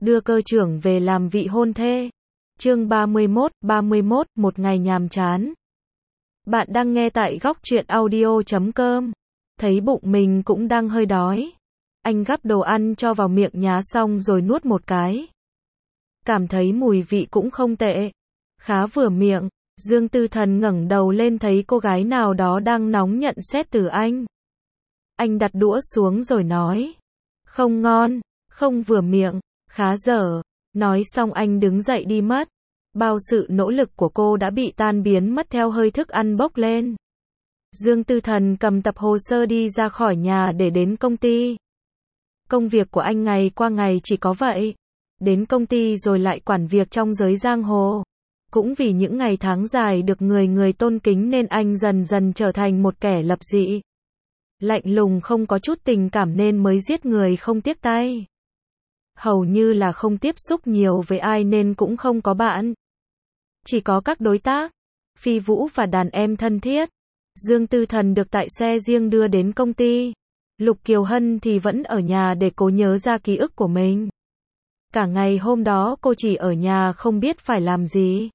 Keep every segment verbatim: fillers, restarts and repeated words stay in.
đưa cơ trưởng về làm vị hôn thê. Chương ba mươi mốt, ba mươi mốt, một ngày nhàm chán. Bạn đang nghe tại góc truyện audio chấm com. Thấy bụng mình cũng đang hơi đói. Anh gắp đồ ăn cho vào miệng nhá xong rồi nuốt một cái. Cảm thấy mùi vị cũng không tệ. Khá vừa miệng. Dương Tư Thần ngẩng đầu lên thấy cô gái nào đó đang nóng nhận xét từ anh. Anh đặt đũa xuống rồi nói. Không ngon, không vừa miệng, khá dở. Nói xong anh đứng dậy đi mất. Bao sự nỗ lực của cô đã bị tan biến mất theo hơi thức ăn bốc lên. Dương Tư Thần cầm tập hồ sơ đi ra khỏi nhà để đến công ty. Công việc của anh ngày qua ngày chỉ có vậy. Đến công ty rồi lại quản việc trong giới giang hồ. Cũng vì những ngày tháng dài được người người tôn kính nên anh dần dần trở thành một kẻ lập dị. Lạnh lùng không có chút tình cảm nên mới giết người không tiếc tay. Hầu như là không tiếp xúc nhiều với ai nên cũng không có bạn. Chỉ có các đối tác, Phi Vũ và đàn em thân thiết. Dương Tư Thần được tại xe riêng đưa đến công ty. Lục Kiều Hân thì vẫn ở nhà để cố nhớ ra ký ức của mình. Cả ngày hôm đó cô chỉ ở nhà không biết phải làm gì.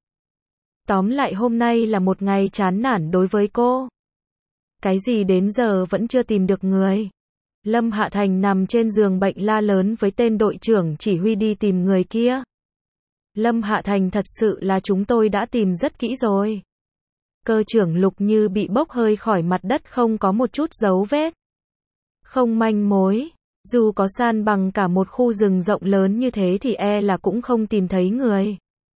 Tóm lại hôm nay là một ngày chán nản đối với cô. Cái gì đến giờ vẫn chưa tìm được người. Lâm Hạ Thành nằm trên giường bệnh la lớn với tên đội trưởng chỉ huy đi tìm người kia. Lâm Hạ Thành, thật sự là chúng tôi đã tìm rất kỹ rồi. Cơ trưởng Lục như bị bốc hơi khỏi mặt đất, không có một chút dấu vết. Không manh mối. Dù có san bằng cả một khu rừng rộng lớn như thế thì e là cũng không tìm thấy người.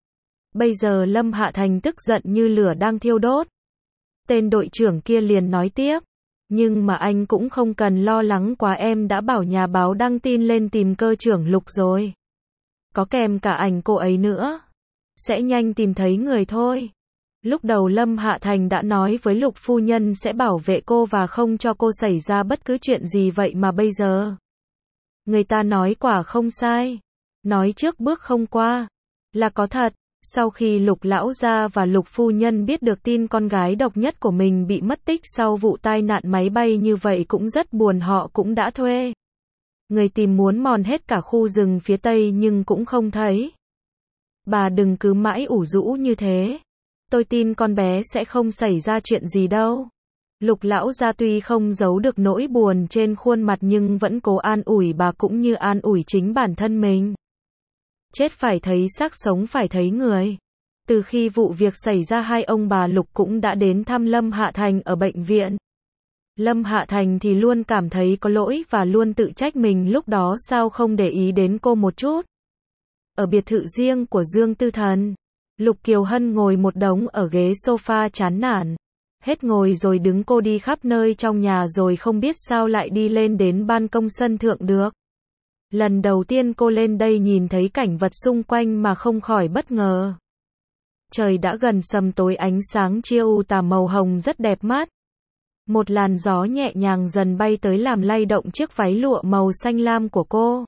Bây giờ Lâm Hạ Thành tức giận như lửa đang thiêu đốt. Tên đội trưởng kia liền nói tiếp. Nhưng mà anh cũng không cần lo lắng quá, em đã bảo nhà báo đăng tin lên tìm cơ trưởng Lục rồi. Có kèm cả ảnh cô ấy nữa. Sẽ nhanh tìm thấy người thôi. Lúc đầu Lâm Hạ Thành đã nói với Lục phu nhân sẽ bảo vệ cô và không cho cô xảy ra bất cứ chuyện gì, vậy mà bây giờ. Người ta nói quả không sai. Nói trước bước không qua. Là có thật. Sau khi Lục lão gia và Lục phu nhân biết được tin con gái độc nhất của mình bị mất tích sau vụ tai nạn máy bay như vậy cũng rất buồn, họ cũng đã thuê người tìm muốn mòn hết cả khu rừng phía tây nhưng cũng không thấy. Bà đừng cứ mãi ủ rũ như thế. Tôi tin con bé sẽ không xảy ra chuyện gì đâu. Lục lão gia tuy không giấu được nỗi buồn trên khuôn mặt nhưng vẫn cố an ủi bà cũng như an ủi chính bản thân mình. Chết phải thấy xác, sống phải thấy người. Từ khi vụ việc xảy ra, hai ông bà Lục cũng đã đến thăm Lâm Hạ Thành ở bệnh viện. Lâm Hạ Thành thì luôn cảm thấy có lỗi và luôn tự trách mình lúc đó sao không để ý đến cô một chút. Ở biệt thự riêng của Dương Tư Thần, Lục Kiều Hân ngồi một đống ở ghế sofa chán nản. Hết ngồi rồi đứng, cô đi khắp nơi trong nhà rồi không biết sao lại đi lên đến ban công sân thượng được. Lần đầu tiên cô lên đây nhìn thấy cảnh vật xung quanh mà không khỏi bất ngờ. Trời đã gần sầm tối, ánh sáng chia u tà màu hồng rất đẹp mắt. Một làn gió nhẹ nhàng dần bay tới làm lay động chiếc váy lụa màu xanh lam của cô.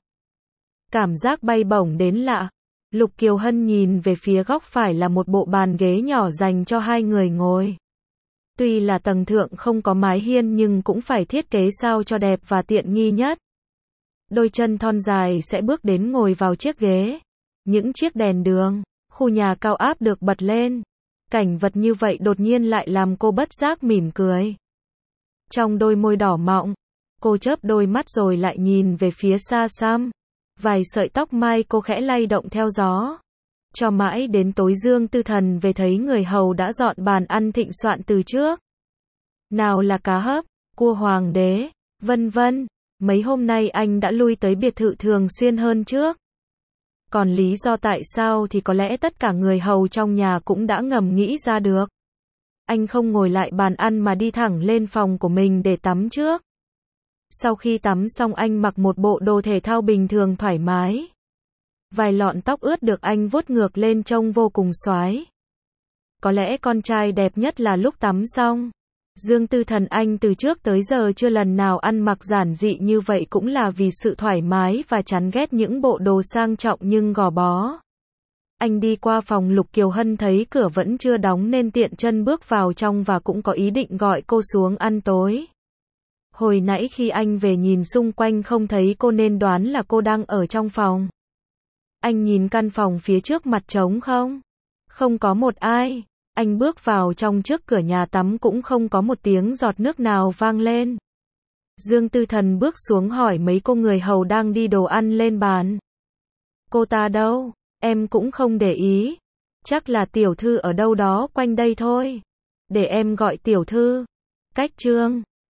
Cảm giác bay bổng đến lạ. Lục Kiều Hân nhìn về phía góc phải là một bộ bàn ghế nhỏ dành cho hai người ngồi. Tuy là tầng thượng không có mái hiên nhưng cũng phải thiết kế sao cho đẹp và tiện nghi nhất. Đôi chân thon dài sẽ bước đến ngồi vào chiếc ghế. Những chiếc đèn đường, khu nhà cao áp được bật lên. Cảnh vật như vậy đột nhiên lại làm cô bất giác mỉm cười. Trong đôi môi đỏ mọng, cô chớp đôi mắt rồi lại nhìn về phía xa xăm. Vài sợi tóc mai cô khẽ lay động theo gió. Cho mãi đến tối Dương Tư Thần về thấy người hầu đã dọn bàn ăn thịnh soạn từ trước. Nào là cá hấp, cua hoàng đế, vân vân. Mấy hôm nay anh đã lui tới biệt thự thường xuyên hơn trước. Còn lý do tại sao thì có lẽ tất cả người hầu trong nhà cũng đã ngầm nghĩ ra được. Anh không ngồi lại bàn ăn mà đi thẳng lên phòng của mình để tắm trước. Sau khi tắm xong anh mặc một bộ đồ thể thao bình thường thoải mái. Vài lọn tóc ướt được anh vuốt ngược lên trông vô cùng xoái. Có lẽ con trai đẹp nhất là lúc tắm xong. Dương Tư Thần anh từ trước tới giờ chưa lần nào ăn mặc giản dị như vậy, cũng là vì sự thoải mái và chán ghét những bộ đồ sang trọng nhưng gò bó. Anh đi qua phòng Lục Kiều Hân thấy cửa vẫn chưa đóng nên tiện chân bước vào trong và cũng có ý định gọi cô xuống ăn tối. Hồi nãy khi anh về nhìn xung quanh không thấy cô nên đoán là cô đang ở trong phòng. Anh nhìn căn phòng phía trước mặt trống không? Không có một ai. Anh bước vào trong, trước cửa nhà tắm cũng không có một tiếng giọt nước nào vang lên. Dương Tư Thần bước xuống hỏi mấy cô người hầu đang đi đồ ăn lên bàn. Cô ta đâu? Em cũng không để ý. Chắc là tiểu thư ở đâu đó quanh đây thôi. Để em gọi tiểu thư. Cách chương